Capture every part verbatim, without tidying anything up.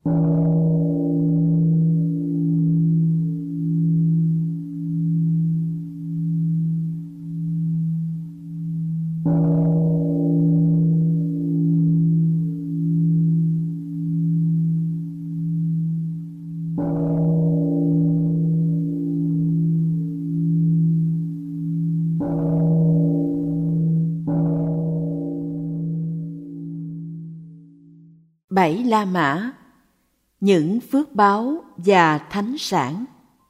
Bảy La Mã, những phước báo và thánh sản.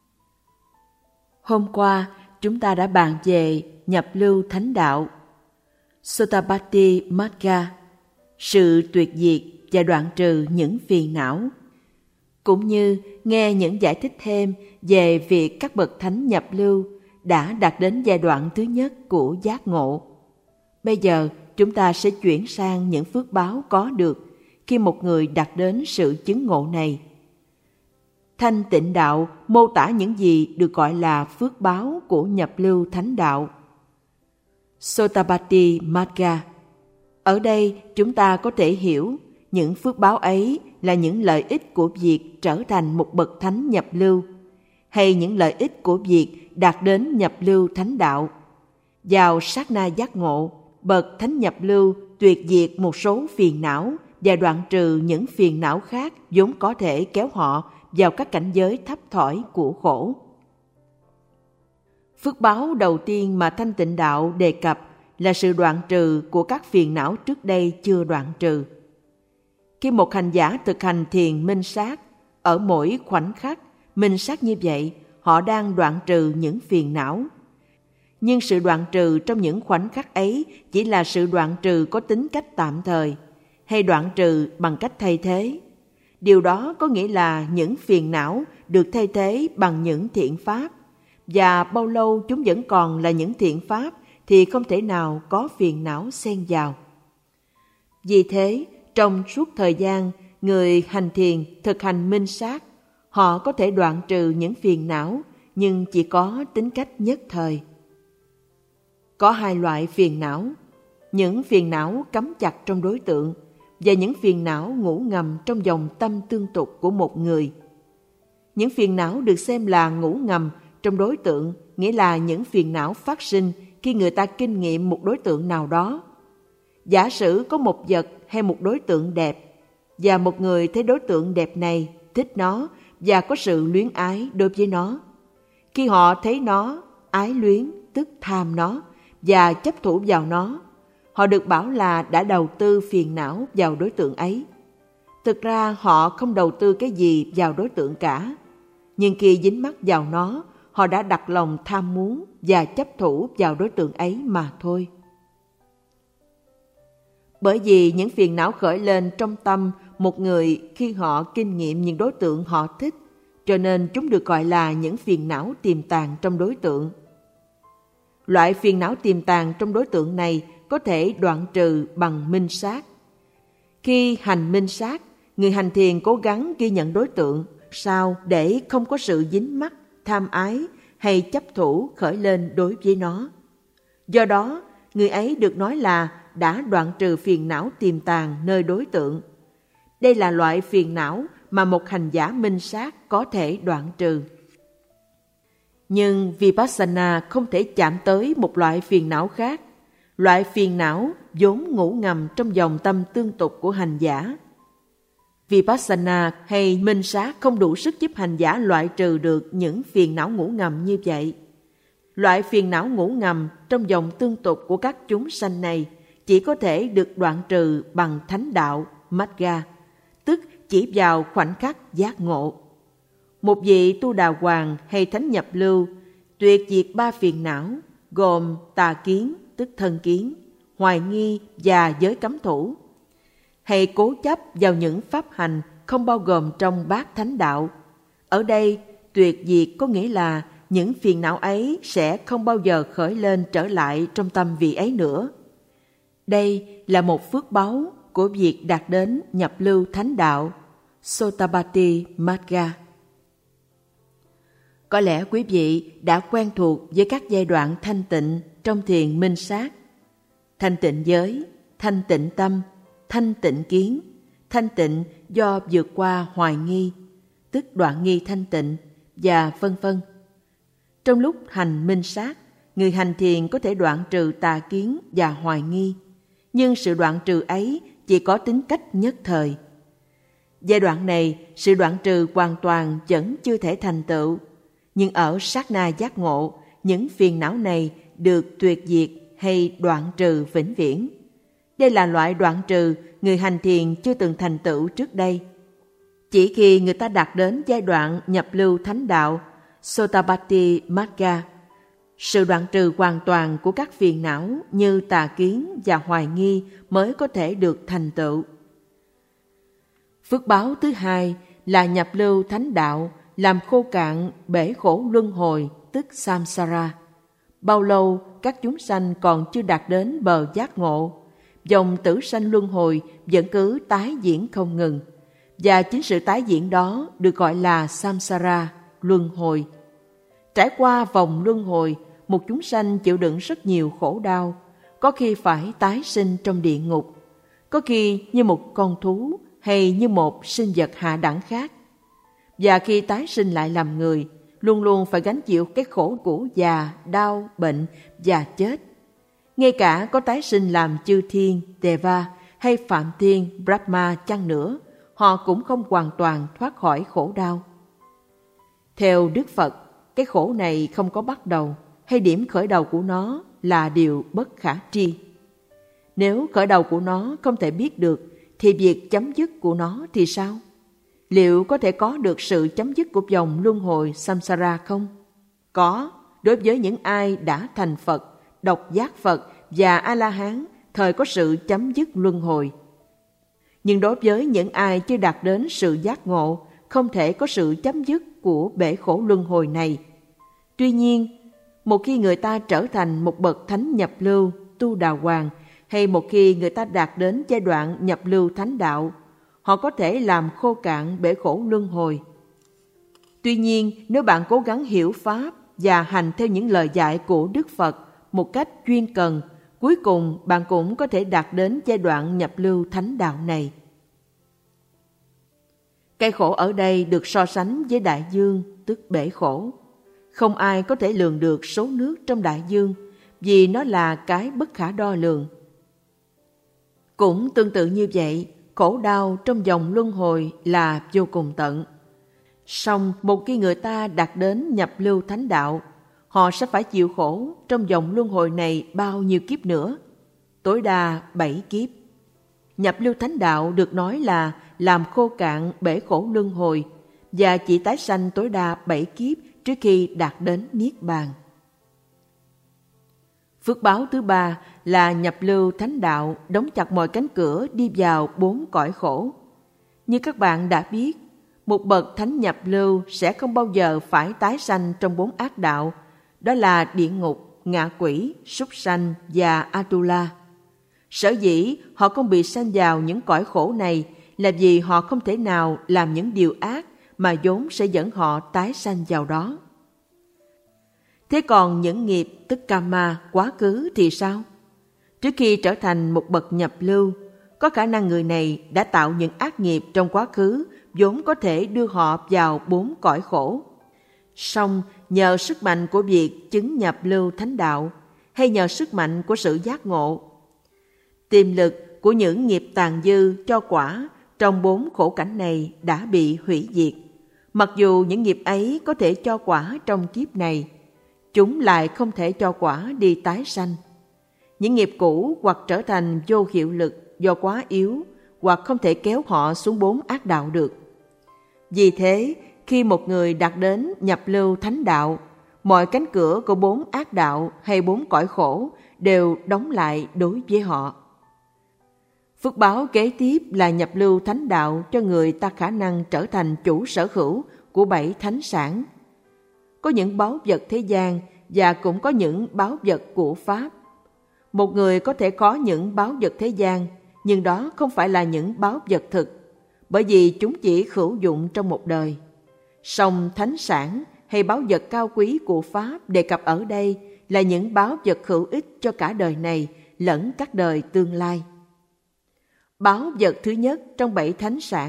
Hôm qua, chúng ta đã bàn về nhập lưu thánh đạo, Sotabati Magga, sự tuyệt diệt và đoạn trừ những phiền não, cũng như nghe những giải thích thêm về việc các bậc thánh nhập lưu đã đạt đến giai đoạn thứ nhất của giác ngộ. Bây giờ, chúng ta sẽ chuyển sang những phước báo có được khi một người đạt đến sự chứng ngộ này. Thanh Tịnh Đạo mô tả những gì được gọi là phước báo của nhập lưu thánh đạo, Sotabati Magga. Ở đây chúng ta có thể hiểu những phước báo ấy là những lợi ích của việc trở thành một bậc thánh nhập lưu, hay những lợi ích của việc đạt đến nhập lưu thánh đạo. Vào sát na giác ngộ, bậc thánh nhập lưu tuyệt diệt một số phiền não và đoạn trừ những phiền não khác vốn có thể kéo họ vào các cảnh giới thấp thỏi của khổ. Phước báo đầu tiên mà Thanh Tịnh Đạo đề cập là sự đoạn trừ của các phiền não trước đây chưa đoạn trừ. Khi một hành giả thực hành thiền minh sát, ở mỗi khoảnh khắc minh sát như vậy, họ đang đoạn trừ những phiền não. Nhưng sự đoạn trừ trong những khoảnh khắc ấy chỉ là sự đoạn trừ có tính cách tạm thời, hay đoạn trừ bằng cách thay thế. Điều đó có nghĩa là những phiền não được thay thế bằng những thiện pháp, và bao lâu chúng vẫn còn là những thiện pháp thì không thể nào có phiền não xen vào. Vì thế, trong suốt thời gian người hành thiền thực hành minh sát, họ có thể đoạn trừ những phiền não, nhưng chỉ có tính cách nhất thời. Có hai loại phiền não: những phiền não cắm chặt trong đối tượng và những phiền não ngủ ngầm trong dòng tâm tương tục của một người. Những phiền não được xem là ngủ ngầm trong đối tượng nghĩa là những phiền não phát sinh khi người ta kinh nghiệm một đối tượng nào đó. Giả sử có một vật hay một đối tượng đẹp, và một người thấy đối tượng đẹp này, thích nó và có sự luyến ái đối với nó. Khi họ thấy nó, ái luyến tức tham nó và chấp thủ vào nó, họ được bảo là đã đầu tư phiền não vào đối tượng ấy. Thực ra họ không đầu tư cái gì vào đối tượng cả, nhưng khi dính mắc vào nó, họ đã đặt lòng tham muốn và chấp thủ vào đối tượng ấy mà thôi. Bởi vì những phiền não khởi lên trong tâm một người khi họ kinh nghiệm những đối tượng họ thích, cho nên chúng được gọi là những phiền não tiềm tàng trong đối tượng. Loại phiền não tiềm tàng trong đối tượng này có thể đoạn trừ bằng minh sát. Khi hành minh sát, người hành thiền cố gắng ghi nhận đối tượng sao để không có sự dính mắc, tham ái hay chấp thủ khởi lên đối với nó. Do đó, người ấy được nói là đã đoạn trừ phiền não tiềm tàng nơi đối tượng. Đây là loại phiền não mà một hành giả minh sát có thể đoạn trừ. Nhưng Vipassana không thể chạm tới một loại phiền não khác, loại phiền não vốn ngủ ngầm trong dòng tâm tương tục của hành giả. Vipassana hay minh sát không đủ sức giúp hành giả loại trừ được những phiền não ngủ ngầm như vậy. Loại phiền não ngủ ngầm trong dòng tương tục của các chúng sanh này chỉ có thể được đoạn trừ bằng thánh đạo Magga, tức chỉ vào khoảnh khắc giác ngộ. Một vị tu đà hoàng hay thánh nhập lưu tuyệt diệt ba phiền não gồm tà kiến, tức thân kiến, hoài nghi và giới cấm thủ, hay cố chấp vào những pháp hành không bao gồm trong bát thánh đạo. Ở đây, tuyệt diệt có nghĩa là những phiền não ấy sẽ không bao giờ khởi lên trở lại trong tâm vị ấy nữa. Đây là một phước báu của việc đạt đến nhập lưu thánh đạo, Sotabati Magga. Có lẽ quý vị đã quen thuộc với các giai đoạn thanh tịnh trong thiền minh sát: thanh tịnh giới, thanh tịnh tâm, thanh tịnh kiến, thanh tịnh do vượt qua hoài nghi, tức đoạn nghi thanh tịnh, và vân vân. Trong lúc hành minh sát, người hành thiền có thể đoạn trừ tà kiến và hoài nghi, nhưng sự đoạn trừ ấy chỉ có tính cách nhất thời. Giai đoạn này, sự đoạn trừ hoàn toàn vẫn chưa thể thành tựu, nhưng ở sát na giác ngộ, những phiền não này được tuyệt diệt hay đoạn trừ vĩnh viễn. Đây là loại đoạn trừ người hành thiền chưa từng thành tựu trước đây. Chỉ khi người ta đạt đến giai đoạn nhập lưu thánh đạo, Sotabati Magga, sự đoạn trừ hoàn toàn của các phiền não như tà kiến và hoài nghi mới có thể được thành tựu. Phước báo thứ hai là nhập lưu thánh đạo, làm khô cạn bể khổ luân hồi, tức samsara. Bao lâu các chúng sanh còn chưa đạt đến bờ giác ngộ, dòng tử sanh luân hồi vẫn cứ tái diễn không ngừng, và chính sự tái diễn đó được gọi là samsara, luân hồi. Trải qua vòng luân hồi, một chúng sanh chịu đựng rất nhiều khổ đau, có khi phải tái sinh trong địa ngục, có khi như một con thú hay như một sinh vật hạ đẳng khác. Và khi tái sinh lại làm người, luôn luôn phải gánh chịu cái khổ của già, đau, bệnh và chết. Ngay cả có tái sinh làm chư thiên, Deva hay Phạm Thiên, Brahma chăng nữa, họ cũng không hoàn toàn thoát khỏi khổ đau. Theo Đức Phật, cái khổ này không có bắt đầu, hay điểm khởi đầu của nó là điều bất khả tri. Nếu khởi đầu của nó không thể biết được, thì việc chấm dứt của nó thì sao? Liệu có thể có được sự chấm dứt của vòng luân hồi samsara không? Có, đối với những ai đã thành Phật, độc giác Phật và A-la-hán, thời có sự chấm dứt luân hồi. Nhưng đối với những ai chưa đạt đến sự giác ngộ, không thể có sự chấm dứt của bể khổ luân hồi này. Tuy nhiên, một khi người ta trở thành một bậc thánh nhập lưu, tu đà hoàng, hay một khi người ta đạt đến giai đoạn nhập lưu thánh đạo, họ có thể làm khô cạn bể khổ luân hồi. Tuy nhiên, nếu bạn cố gắng hiểu Pháp và hành theo những lời dạy của Đức Phật một cách chuyên cần, cuối cùng bạn cũng có thể đạt đến giai đoạn nhập lưu thánh đạo này. Cái khổ ở đây được so sánh với đại dương, tức bể khổ. Không ai có thể lường được số nước trong đại dương, vì nó là cái bất khả đo lường. Cũng tương tự như vậy, khổ đau trong dòng luân hồi là vô cùng tận. Song một khi người ta đạt đến nhập lưu thánh đạo, họ sẽ phải chịu khổ trong dòng luân hồi này bao nhiêu kiếp nữa? Tối đa bảy kiếp. Nhập lưu thánh đạo được nói là làm khô cạn bể khổ luân hồi và chỉ tái sanh tối đa bảy kiếp trước khi đạt đến Niết Bàn. Phước báo thứ ba là nhập lưu thánh đạo đóng chặt mọi cánh cửa đi vào bốn cõi khổ. Như các bạn đã biết, một bậc thánh nhập lưu sẽ không bao giờ phải tái sanh trong bốn ác đạo, đó là địa ngục, ngạ quỷ, súc sanh và Atula. Sở dĩ họ không bị sanh vào những cõi khổ này là vì họ không thể nào làm những điều ác mà vốn sẽ dẫn họ tái sanh vào đó. Thế còn những nghiệp tức karma quá khứ thì sao? Trước khi trở thành một bậc nhập lưu, có khả năng người này đã tạo những ác nghiệp trong quá khứ vốn có thể đưa họ vào bốn cõi khổ. Song nhờ sức mạnh của việc chứng nhập lưu thánh đạo hay nhờ sức mạnh của sự giác ngộ, tiềm lực của những nghiệp tàn dư cho quả trong bốn khổ cảnh này đã bị hủy diệt. Mặc dù những nghiệp ấy có thể cho quả trong kiếp này, chúng lại không thể cho quả đi tái sanh. Những nghiệp cũ hoặc trở thành vô hiệu lực do quá yếu, hoặc không thể kéo họ xuống bốn ác đạo được. Vì thế, khi một người đạt đến nhập lưu thánh đạo, mọi cánh cửa của bốn ác đạo hay bốn cõi khổ đều đóng lại đối với họ. Phước báo kế tiếp là nhập lưu thánh đạo cho người ta khả năng trở thành chủ sở hữu của bảy thánh sản. Có những báu vật thế gian và cũng có những báu vật của Pháp. Một người có thể có những báu vật thế gian, nhưng đó không phải là những báu vật thực, bởi vì chúng chỉ hữu dụng trong một đời. Song thánh sản hay báu vật cao quý của Pháp đề cập ở đây là những báu vật hữu ích cho cả đời này lẫn các đời tương lai. Báu vật thứ nhất trong bảy thánh sản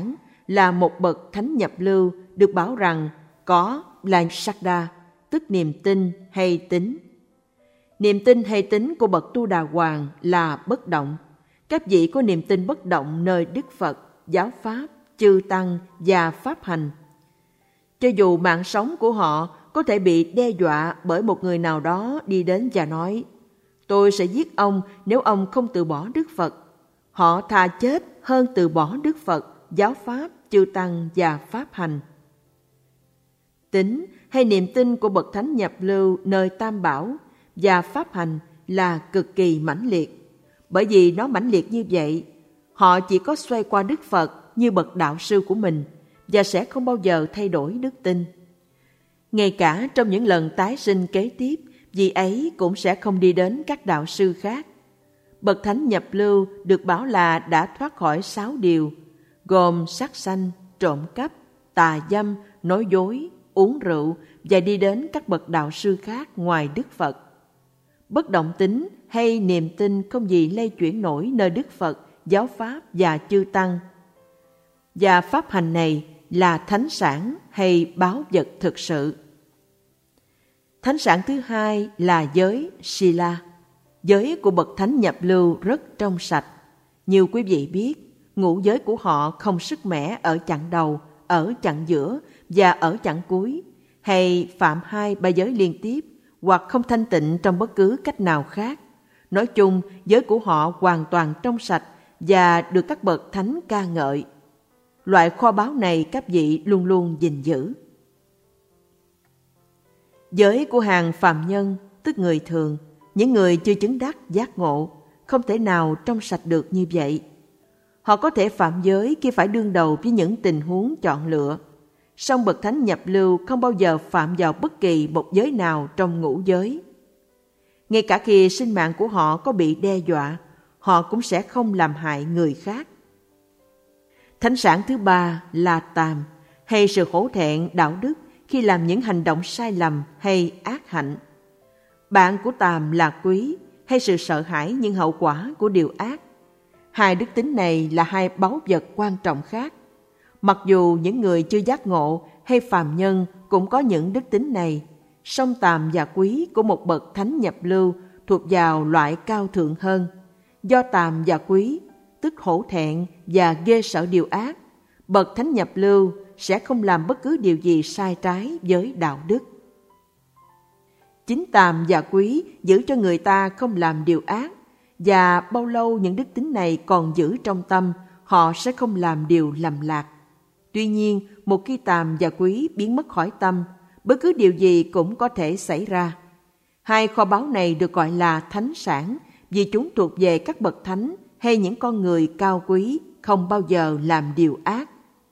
là một bậc thánh nhập lưu được bảo rằng có là Sakkha, tức niềm tin hay tín. Niềm tin hay tín của bậc Tu Đà Hoàng là bất động. Các vị có niềm tin bất động nơi Đức Phật, giáo pháp, chư tăng và pháp hành. Cho dù mạng sống của họ có thể bị đe dọa bởi một người nào đó đi đến và nói: tôi sẽ giết ông nếu ông không từ bỏ Đức Phật. Họ thà chết hơn từ bỏ Đức Phật, giáo pháp, chư tăng và pháp hành. Tín hay niềm tin của bậc thánh nhập lưu nơi Tam Bảo và pháp hành là cực kỳ mãnh liệt. Bởi vì nó mãnh liệt như vậy, họ chỉ có xoay qua Đức Phật như bậc đạo sư của mình và sẽ không bao giờ thay đổi đức tin. Ngay cả trong những lần tái sinh kế tiếp, vị ấy cũng sẽ không đi đến các đạo sư khác. Bậc thánh nhập lưu được bảo là đã thoát khỏi sáu điều, gồm sát sanh, trộm cắp, tà dâm, nói dối, uống rượu và đi đến các bậc đạo sư khác ngoài Đức Phật. Bất động tính hay niềm tin không gì lay chuyển nổi nơi Đức Phật, giáo pháp và chư tăng. Và pháp hành này là thánh sản hay báu vật thực sự. Thánh sản thứ hai là giới Sila. Giới của bậc thánh nhập lưu rất trong sạch. Như quý vị biết, ngũ giới của họ không sức mẻ ở chặng đầu, ở chặng giữa và ở chặng cuối, hay phạm hai ba giới liên tiếp, hoặc không thanh tịnh trong bất cứ cách nào khác. Nói chung, giới của họ hoàn toàn trong sạch và được các bậc thánh ca ngợi. Loại kho báu này các vị luôn luôn gìn giữ. Giới của hàng phàm nhân, tức người thường, những người chưa chứng đắc giác ngộ, không thể nào trong sạch được như vậy. Họ có thể phạm giới khi phải đương đầu với những tình huống chọn lựa. Song bậc thánh nhập lưu không bao giờ phạm vào bất kỳ một giới nào trong ngũ giới. Ngay cả khi sinh mạng của họ có bị đe dọa, họ cũng sẽ không làm hại người khác. Thánh sản thứ ba là tàm, hay sự hổ thẹn đạo đức khi làm những hành động sai lầm hay ác hạnh. Bạn của tàm là quý, hay sự sợ hãi những hậu quả của điều ác. Hai đức tính này là hai báu vật quan trọng khác. Mặc dù những người chưa giác ngộ hay phàm nhân cũng có những đức tính này, song tàm và quý của một bậc thánh nhập lưu thuộc vào loại cao thượng hơn. Do tàm và quý, tức hổ thẹn và ghê sợ điều ác, bậc thánh nhập lưu sẽ không làm bất cứ điều gì sai trái với đạo đức. Chính tàm và quý giữ cho người ta không làm điều ác, và bao lâu những đức tính này còn giữ trong tâm, họ sẽ không làm điều lầm lạc. Tuy nhiên, một khi tàm và quý biến mất khỏi tâm, bất cứ điều gì cũng có thể xảy ra. Hai kho báu này được gọi là thánh sản vì chúng thuộc về các bậc thánh hay những con người cao quý không bao giờ làm điều ác.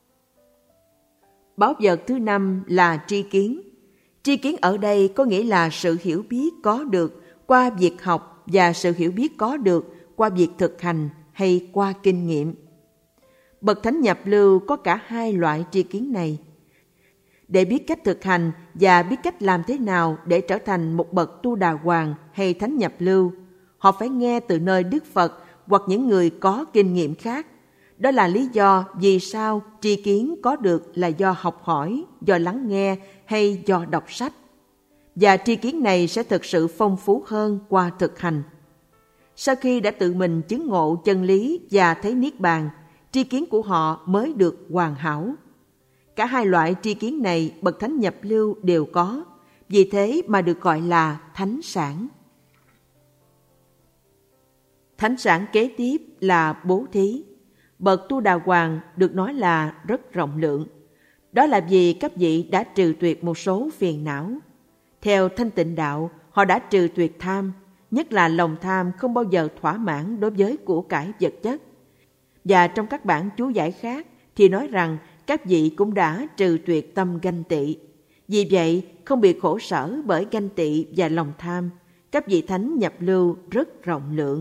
Báu vật thứ năm là tri kiến. Tri kiến ở đây có nghĩa là sự hiểu biết có được qua việc học và sự hiểu biết có được qua việc thực hành hay qua kinh nghiệm. Bậc thánh nhập lưu có cả hai loại tri kiến này. Để biết cách thực hành và biết cách làm thế nào để trở thành một bậc tu đà hoàng hay thánh nhập lưu, họ phải nghe từ nơi Đức Phật hoặc những người có kinh nghiệm khác. Đó là lý do vì sao tri kiến có được là do học hỏi, do lắng nghe hay do đọc sách. Và tri kiến này sẽ thực sự phong phú hơn qua thực hành. Sau khi đã tự mình chứng ngộ chân lý và thấy niết bàn, tri kiến của họ mới được hoàn hảo. Cả hai loại tri kiến này bậc thánh nhập lưu đều có, vì thế mà được gọi là thánh sản. Thánh sản kế tiếp là bố thí. Bậc tu đà hoàng được nói là rất rộng lượng. Đó là vì các vị đã trừ tuyệt một số phiền não. Theo Thanh Tịnh Đạo, họ đã trừ tuyệt tham, nhất là lòng tham không bao giờ thỏa mãn đối với của cải vật chất. Và trong các bản chú giải khác thì nói rằng các vị cũng đã trừ tuyệt tâm ganh tị. Vì vậy, không bị khổ sở bởi ganh tị và lòng tham, các vị thánh nhập lưu rất rộng lượng.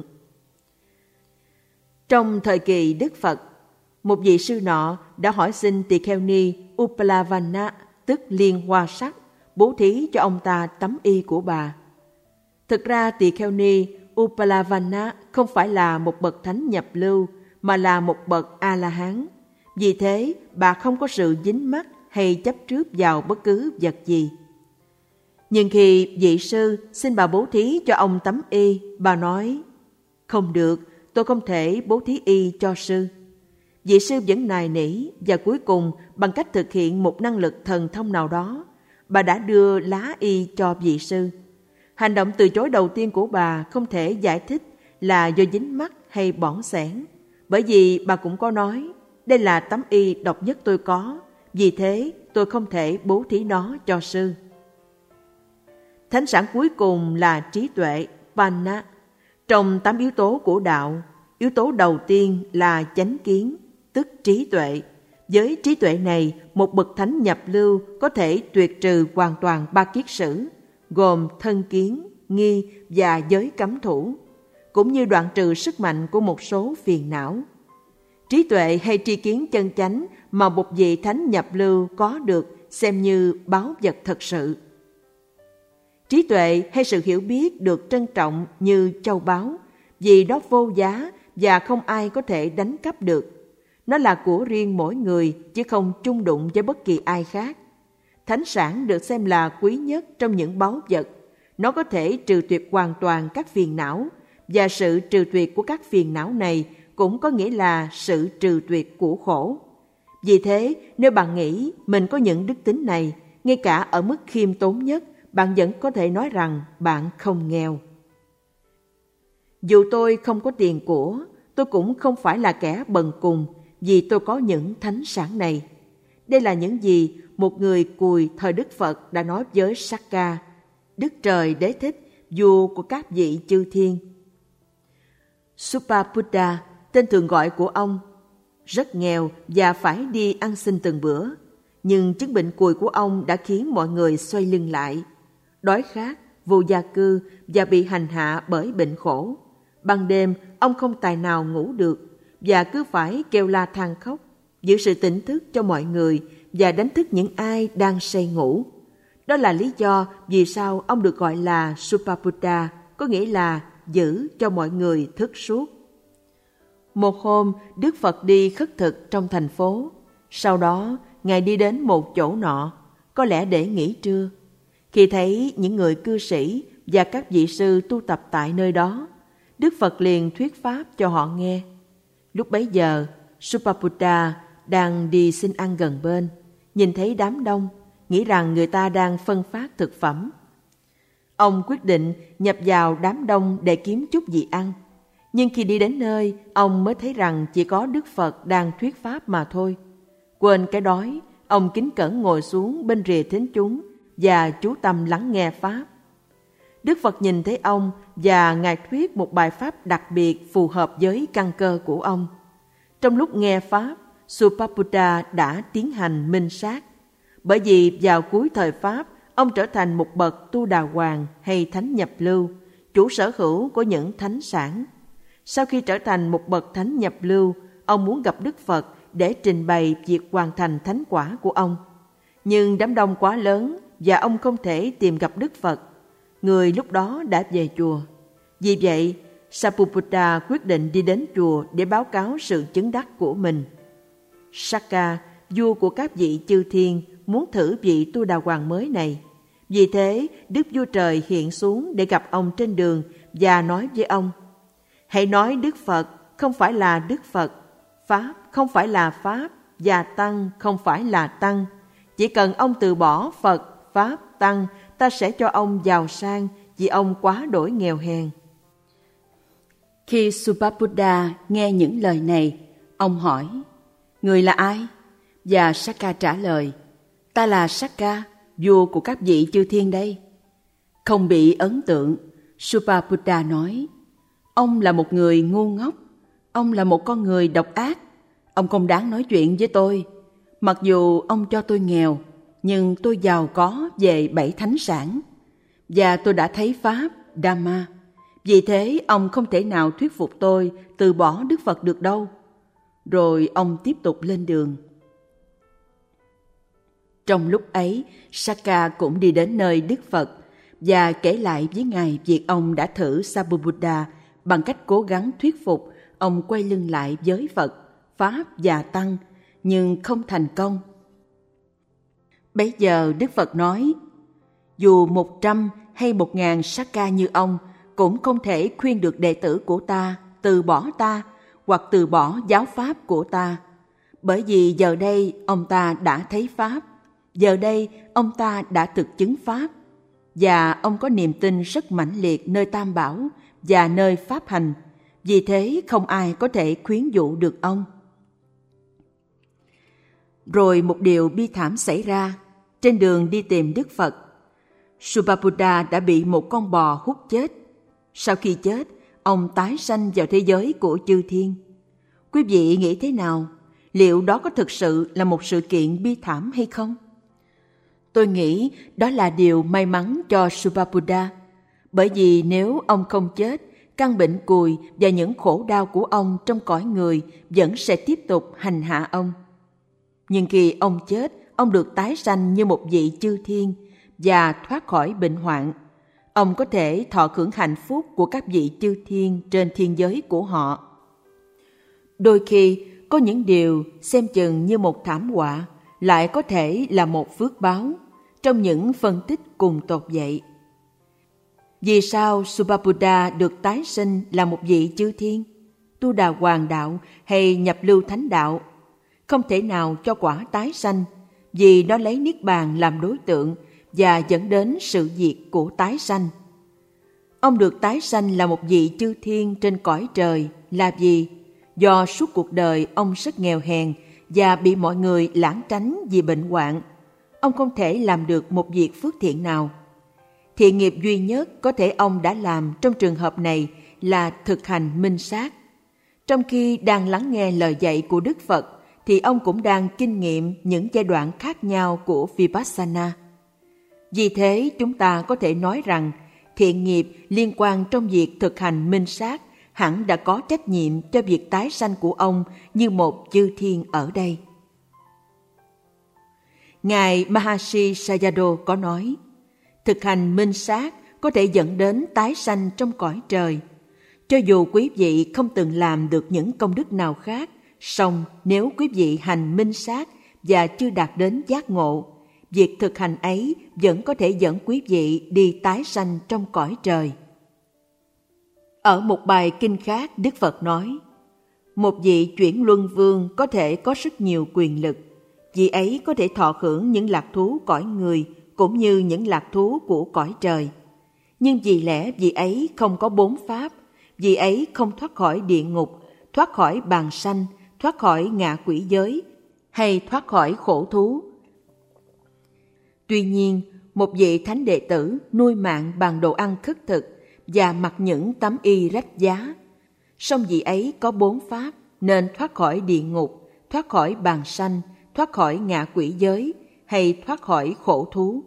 Trong thời kỳ Đức Phật, một vị sư nọ đã hỏi xin tỳ kheo ni Upalavana, tức liên hoa sắc, bố thí cho ông ta tấm y của bà. Thực ra tỳ kheo ni Upalavana không phải là một bậc thánh nhập lưu, mà là một bậc A-la-hán. Vì thế, bà không có sự dính mắc hay chấp trước vào bất cứ vật gì. Nhưng khi vị sư xin bà bố thí cho ông tấm y, bà nói, không được, tôi không thể bố thí y cho sư. Vị sư vẫn nài nỉ và cuối cùng bằng cách thực hiện một năng lực thần thông nào đó, bà đã đưa lá y cho vị sư. Hành động từ chối đầu tiên của bà không thể giải thích là do dính mắc hay bỏng sẻn, bởi vì bà cũng có nói, đây là tấm y độc nhất tôi có, vì thế tôi không thể bố thí nó cho sư. Thánh sản cuối cùng là trí tuệ, panna. Trong tám yếu tố của đạo, yếu tố đầu tiên là chánh kiến, tức trí tuệ. Với trí tuệ này, một bậc thánh nhập lưu có thể tuyệt trừ hoàn toàn ba kiết sử, gồm thân kiến, nghi và giới cấm thủ, cũng như đoạn trừ sức mạnh của một số phiền não. Trí tuệ hay tri kiến chân chánh mà một vị thánh nhập lưu có được xem như báu vật thật sự. Trí tuệ hay sự hiểu biết được trân trọng như châu báu, vì nó vô giá và không ai có thể đánh cắp được. Nó là của riêng mỗi người chứ không chung đụng với bất kỳ ai khác. Thánh sản được xem là quý nhất trong những báu vật. Nó có thể trừ tuyệt hoàn toàn các phiền não, và sự trừ tuyệt của các phiền não này cũng có nghĩa là sự trừ tuyệt của khổ. Vì thế, nếu bạn nghĩ mình có những đức tính này, ngay cả ở mức khiêm tốn nhất, bạn vẫn có thể nói rằng bạn không nghèo. Dù tôi không có tiền của, tôi cũng không phải là kẻ bần cùng vì tôi có những thánh sản này. Đây là những gì một người cùi thời Đức Phật đã nói với Sakka, Đức Trời Đế Thích, vua của các vị chư thiên. Supabuddha, tên thường gọi của ông, rất nghèo và phải đi ăn xin từng bữa. Nhưng chứng bệnh cùi của ông đã khiến mọi người xoay lưng lại. Đói khát, vô gia cư và bị hành hạ bởi bệnh khổ. Ban đêm, ông không tài nào ngủ được và cứ phải kêu la than khóc, giữ sự tỉnh thức cho mọi người và đánh thức những ai đang say ngủ. Đó là lý do vì sao ông được gọi là Supabuddha, có nghĩa là giữ cho mọi người thức suốt. Một hôm, Đức Phật đi khất thực trong thành phố. Sau đó, Ngài đi đến một chỗ nọ, có lẽ để nghỉ trưa. Khi thấy những người cư sĩ và các vị sư tu tập tại nơi đó, Đức Phật liền thuyết pháp cho họ nghe. Lúc bấy giờ, Supabuddha đang đi xin ăn gần bên, nhìn thấy đám đông, nghĩ rằng người ta đang phân phát thực phẩm. Ông quyết định nhập vào đám đông để kiếm chút gì ăn. Nhưng khi đi đến nơi, ông mới thấy rằng chỉ có Đức Phật đang thuyết pháp mà thôi. Quên cái đói, ông kính cẩn ngồi xuống bên rìa thính chúng và chú tâm lắng nghe pháp. Đức Phật nhìn thấy ông và Ngài thuyết một bài pháp đặc biệt phù hợp với căn cơ của ông. Trong lúc nghe pháp, Supabuddha đã tiến hành minh sát. Bởi vì vào cuối thời pháp, ông trở thành một bậc tu đà hoàng hay thánh nhập lưu, chủ sở hữu của những thánh sản. Sau khi trở thành một bậc thánh nhập lưu, ông muốn gặp Đức Phật để trình bày việc hoàn thành thánh quả của ông. Nhưng đám đông quá lớn và ông không thể tìm gặp Đức Phật. Người lúc đó đã về chùa. Vì vậy, Sariputta quyết định đi đến chùa để báo cáo sự chứng đắc của mình. Sakka, vua của các vị chư thiên, muốn thử vị tu đà hoàng mới này. Vì thế, Đức Vua Trời hiện xuống để gặp ông trên đường và nói với ông: hãy nói Đức Phật không phải là Đức Phật, Pháp không phải là Pháp và Tăng không phải là Tăng. Chỉ cần ông từ bỏ Phật, Pháp, Tăng, ta sẽ cho ông giàu sang vì ông quá đổi nghèo hèn. Khi Supabuddha nghe những lời này, ông hỏi: người là ai? Và Sakka trả lời: ta là Sakka, vua của các vị chư thiên đây. Không bị ấn tượng, Supabuddha nói: ông là một người ngu ngốc, ông là một con người độc ác, ông không đáng nói chuyện với tôi. Mặc dù ông cho tôi nghèo, nhưng tôi giàu có về bảy thánh sản, và tôi đã thấy Pháp, Dhamma. Vì thế, ông không thể nào thuyết phục tôi từ bỏ Đức Phật được đâu. Rồi ông tiếp tục lên đường. Trong lúc ấy, Sakka cũng đi đến nơi Đức Phật và kể lại với Ngài việc ông đã thử Sariputta bằng cách cố gắng thuyết phục ông quay lưng lại với Phật, Pháp và Tăng nhưng không thành công. Bấy giờ Đức Phật nói, dù một trăm hay một ngàn sát ca như ông cũng không thể khuyên được đệ tử của ta từ bỏ ta hoặc từ bỏ giáo pháp của ta. Bởi vì giờ đây ông ta đã thấy pháp, giờ đây ông ta đã thực chứng pháp, và ông có niềm tin rất mãnh liệt nơi Tam Bảo và nơi pháp hành. Vì thế không ai có thể khuyến dụ được ông. Rồi một điều bi thảm xảy ra. Trên đường đi tìm Đức Phật, Subhabuddha đã bị một con bò hút chết. Sau khi chết, ông tái sanh vào thế giới của chư thiên. Quý vị nghĩ thế nào? Liệu đó có thực sự là một sự kiện bi thảm hay không? Tôi nghĩ đó là điều may mắn cho Subhabuddha. Bởi vì nếu ông không chết, căn bệnh cùi và những khổ đau của ông trong cõi người vẫn sẽ tiếp tục hành hạ ông. Nhưng khi ông chết, ông được tái sanh như một vị chư thiên và thoát khỏi bệnh hoạn. Ông có thể thọ hưởng hạnh phúc của các vị chư thiên trên thiên giới của họ. Đôi khi, có những điều xem chừng như một thảm họa, lại có thể là một phước báo, trong những phân tích cùng tột dậy. Vì sao Subhabuddha được tái sinh là một vị chư thiên, Tu Đà Hoàng đạo hay nhập lưu thánh đạo? Không thể nào cho quả tái sanh, vì nó lấy niết bàn làm đối tượng và dẫn đến sự diệt của tái sanh. Ông được tái sanh là một vị chư thiên trên cõi trời là vì do suốt cuộc đời ông rất nghèo hèn và bị mọi người lãng tránh vì bệnh hoạn, ông không thể làm được một việc phước thiện nào. Thiện nghiệp duy nhất có thể ông đã làm trong trường hợp này là thực hành minh sát. Trong khi đang lắng nghe lời dạy của Đức Phật, thì ông cũng đang kinh nghiệm những giai đoạn khác nhau của Vipassana. Vì thế, chúng ta có thể nói rằng thiện nghiệp liên quan trong việc thực hành minh sát hẳn đã có trách nhiệm cho việc tái sanh của ông như một chư thiên ở đây. Ngài Maharishi Sayadaw có nói, thực hành minh sát có thể dẫn đến tái sanh trong cõi trời. Cho dù quý vị không từng làm được những công đức nào khác, song nếu quý vị hành minh sát và chưa đạt đến giác ngộ, việc thực hành ấy vẫn có thể dẫn quý vị đi tái sanh trong cõi trời. Ở một bài kinh khác, Đức Phật nói, một vị chuyển luân vương có thể có rất nhiều quyền lực. Vị ấy có thể thọ hưởng những lạc thú cõi người cũng như những lạc thú của cõi trời. Nhưng vì lẽ vị ấy không có bốn pháp, vị ấy không thoát khỏi địa ngục, thoát khỏi bàn sanh, thoát khỏi ngạ quỷ giới, hay thoát khỏi khổ thú. Tuy nhiên, một vị thánh đệ tử nuôi mạng bằng đồ ăn khất thực và mặc những tấm y rách giá. Song vị ấy có bốn pháp nên thoát khỏi địa ngục, thoát khỏi bàn sanh, thoát khỏi ngạ quỷ giới hay thoát khỏi khổ thú.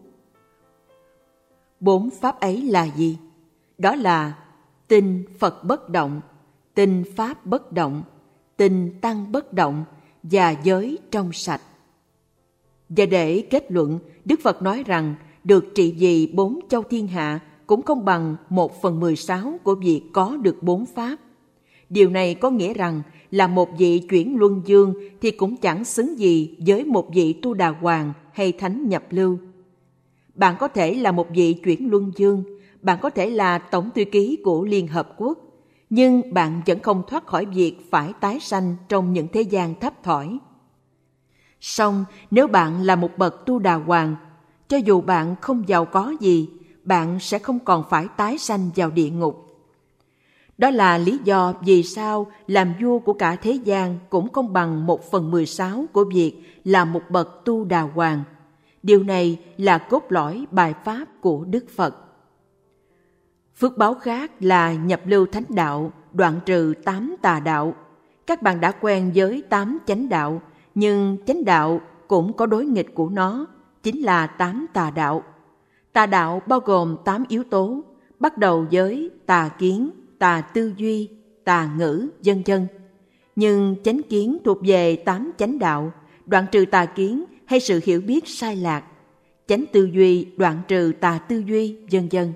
Bốn pháp ấy là gì? Đó là tin Phật bất động, tin Pháp bất động, tin Tăng bất động và giới trong sạch. Và để kết luận, Đức Phật nói rằng được trị vì bốn châu thiên hạ cũng không bằng một phần mười sáu của việc có được bốn pháp. Điều này có nghĩa rằng là một vị chuyển luân dương thì cũng chẳng xứng gì với một vị Tu Đà Hoàng hay thánh nhập lưu. Bạn có thể là một vị chuyển luân dương, bạn có thể là tổng thư ký của Liên Hợp Quốc, nhưng bạn vẫn không thoát khỏi việc phải tái sanh trong những thế gian thấp thỏi. Song nếu bạn là một bậc Tu Đà Hoàng, cho dù bạn không giàu có gì, bạn sẽ không còn phải tái sanh vào địa ngục. Đó là lý do vì sao làm vua của cả thế gian cũng không bằng một phần mười sáu của việc là một bậc Tu Đà Hoàng. Điều này là cốt lõi bài pháp của Đức Phật. Phước báo khác là nhập lưu thánh đạo, đoạn trừ tám tà đạo. Các bạn đã quen với tám chánh đạo, nhưng chánh đạo cũng có đối nghịch của nó, chính là tám tà đạo. Tà đạo bao gồm tám yếu tố, bắt đầu với tà kiến, tà tư duy, tà ngữ, vân vân. Nhưng chánh kiến thuộc về tám chánh đạo, đoạn trừ tà kiến hay sự hiểu biết sai lạc. Chánh tư duy đoạn trừ tà tư duy, vân vân.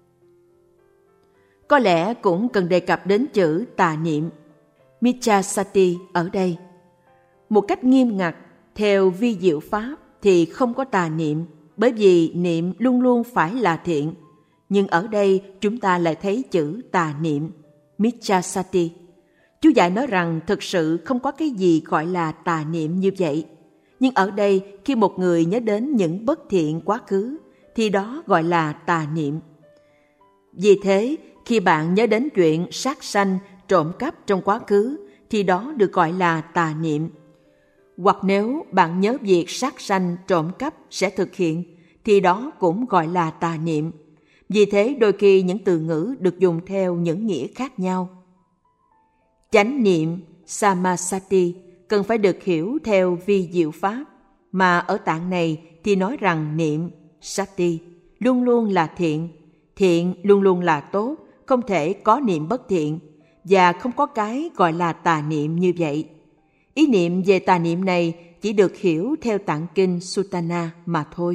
Có lẽ cũng cần đề cập đến chữ tà niệm, Micchasati ở đây. một cách nghiêm ngặt theo vi diệu pháp thì không có tà niệm, bởi vì niệm luôn luôn phải là thiện. Nhưng ở đây chúng ta lại thấy chữ tà niệm, Micchasati. Chú dạy nói rằng thực sự không có cái gì gọi là tà niệm như vậy. Nhưng ở đây khi một người nhớ đến những bất thiện quá khứ thì đó gọi là tà niệm. Vì thế, khi bạn nhớ đến chuyện sát sanh, trộm cắp trong quá khứ thì đó được gọi là tà niệm. Hoặc nếu bạn nhớ việc sát sanh, trộm cắp sẽ thực hiện thì đó cũng gọi là tà niệm. Vì thế đôi khi những từ ngữ được dùng theo những nghĩa khác nhau. Chánh niệm, Samasati, cần phải được hiểu theo vi diệu pháp, mà ở tạng này thì nói rằng niệm, Sati, luôn luôn là thiện, thiện luôn luôn là tốt, không thể có niệm bất thiện, và không có cái gọi là tà niệm như vậy. Ý niệm về tà niệm này chỉ được hiểu theo tạng kinh Sutana mà thôi.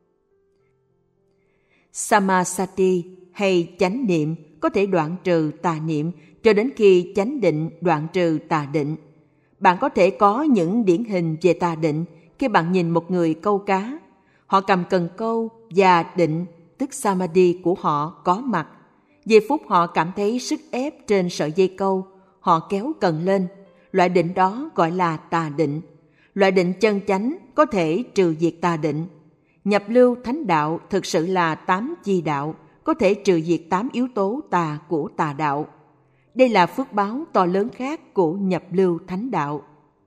Samasati hay chánh niệm có thể đoạn trừ tà niệm cho đến khi chánh định đoạn trừ tà định. Bạn có thể có những điển hình về tà định khi bạn nhìn một người câu cá. Họ cầm cần câu và định, tức samadhi của họ có mặt. Giây phút họ cảm thấy sức ép trên sợi dây câu, họ kéo cần lên. Loại định đó gọi là tà định. Loại định chân chánh có thể trừ diệt tà định. Nhập lưu thánh đạo thực sự là tám chi đạo, có thể trừ diệt tám yếu tố tà của tà đạo. Đây là phước báo to lớn khác của nhập lưu thánh đạo.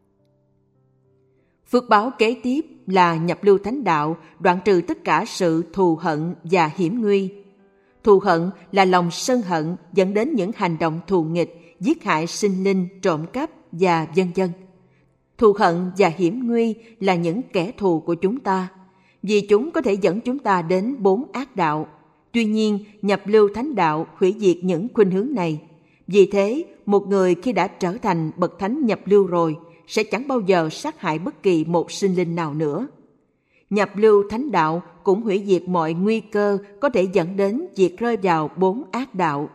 Phước báo kế tiếp là nhập lưu thánh đạo đoạn trừ tất cả sự thù hận và hiểm nguy. Thù hận là lòng sân hận dẫn đến những hành động thù nghịch, giết hại sinh linh, trộm cắp và vân vân. Thù hận và hiểm nguy là những kẻ thù của chúng ta, vì chúng có thể dẫn chúng ta đến bốn ác đạo. Tuy nhiên, nhập lưu thánh đạo hủy diệt những khuynh hướng này. Vì thế, một người khi đã trở thành bậc thánh nhập lưu rồi sẽ chẳng bao giờ sát hại bất kỳ một sinh linh nào nữa. Nhập lưu thánh đạo cũng hủy diệt mọi nguy cơ có thể dẫn đến việc rơi vào bốn ác đạo.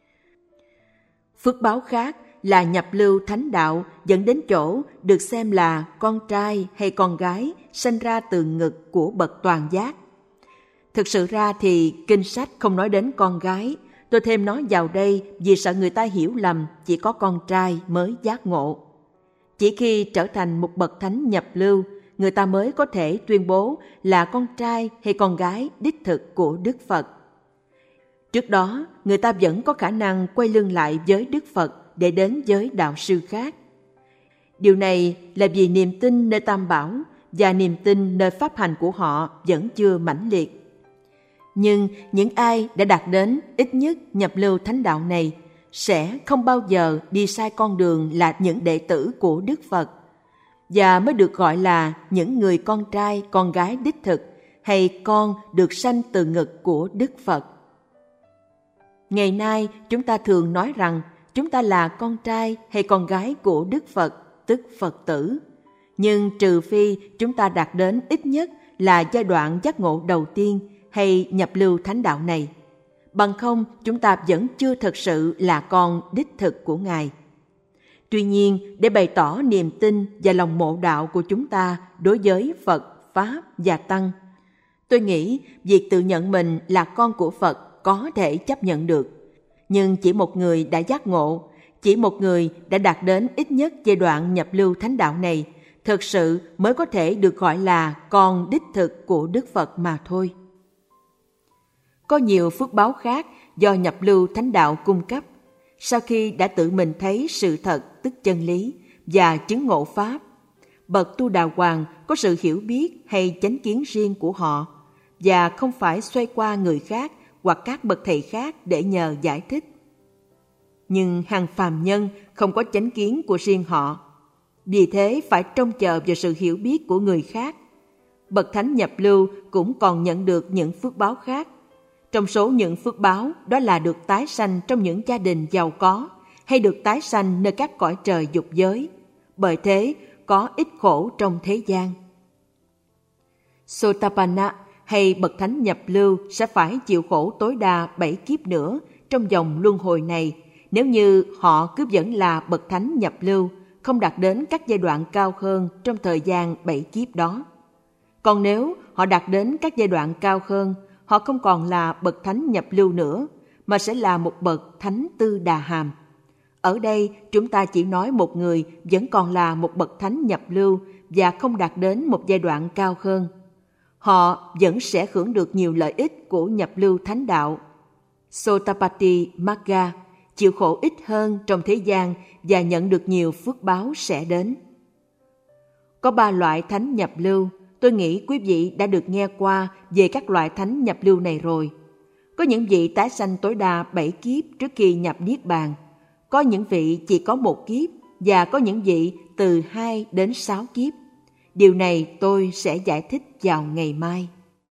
Phước báo khác là nhập lưu thánh đạo dẫn đến chỗ được xem là con trai hay con gái sanh ra từ ngực của bậc toàn giác. Thực sự ra thì kinh sách không nói đến con gái, tôi thêm nói vào đây vì sợ người ta hiểu lầm chỉ có con trai mới giác ngộ. Chỉ khi trở thành một bậc thánh nhập lưu, người ta mới có thể tuyên bố là con trai hay con gái đích thực của Đức Phật. Trước đó, người ta vẫn có khả năng quay lưng lại với Đức Phật để đến với đạo sư khác. Điều này là vì niềm tin nơi Tam Bảo và niềm tin nơi pháp hành của họ vẫn chưa mãnh liệt. Nhưng những ai đã đạt đến ít nhất nhập lưu thánh đạo này sẽ không bao giờ đi sai con đường là những đệ tử của Đức Phật, và mới được gọi là những người con trai, con gái đích thực hay con được sanh từ ngực của Đức Phật. Ngày nay chúng ta thường nói rằng chúng ta là con trai hay con gái của Đức Phật, tức Phật tử. Nhưng trừ phi chúng ta đạt đến ít nhất là giai đoạn giác ngộ đầu tiên hay nhập lưu thánh đạo này. Bằng không, chúng ta vẫn chưa thực sự là con đích thực của Ngài. Tuy nhiên, để bày tỏ niềm tin và lòng mộ đạo của chúng ta đối với Phật, Pháp và Tăng, tôi nghĩ việc tự nhận mình là con của Phật có thể chấp nhận được. Nhưng chỉ một người đã giác ngộ, chỉ một người đã đạt đến ít nhất giai đoạn nhập lưu thánh đạo này, thực sự mới có thể được gọi là con đích thực của Đức Phật mà thôi. Có nhiều phước báo khác do nhập lưu thánh đạo cung cấp. Sau khi đã tự mình thấy sự thật, tức chân lý, và chứng ngộ Pháp, bậc tu đà hoàng có sự hiểu biết hay chánh kiến riêng của họ, và không phải xoay qua người khác hoặc các bậc thầy khác để nhờ giải thích. Nhưng hàng phàm nhân không có chánh kiến của riêng họ, vì thế phải trông chờ vào sự hiểu biết của người khác. Bậc thánh nhập lưu cũng còn nhận được những phước báo khác. Trong số những phước báo đó là được tái sanh trong những gia đình giàu có hay được tái sanh nơi các cõi trời dục giới. Bởi thế có ít khổ trong thế gian. Sotapanna hay bậc thánh nhập lưu sẽ phải chịu khổ tối đa bảy kiếp nữa trong vòng luân hồi này nếu như họ cứ vẫn là bậc thánh nhập lưu, không đạt đến các giai đoạn cao hơn trong thời gian bảy kiếp đó. Còn nếu họ đạt đến các giai đoạn cao hơn, họ không còn là bậc thánh nhập lưu nữa, mà sẽ là một bậc thánh tư đà hàm. Ở đây, chúng ta chỉ nói một người vẫn còn là một bậc thánh nhập lưu và không đạt đến một giai đoạn cao hơn. Họ vẫn sẽ hưởng được nhiều lợi ích của nhập lưu thánh đạo. Sotapatti Magga chịu khổ ít hơn trong thế gian và nhận được nhiều phước báo sẽ đến. Có ba loại thánh nhập lưu. Tôi nghĩ quý vị đã được nghe qua về các loại thánh nhập lưu này rồi. Có những vị tái sanh tối đa bảy kiếp trước khi nhập Niết Bàn. Có những vị chỉ có một kiếp và có những vị từ hai đến sáu kiếp. Điều này tôi sẽ giải thích vào ngày mai.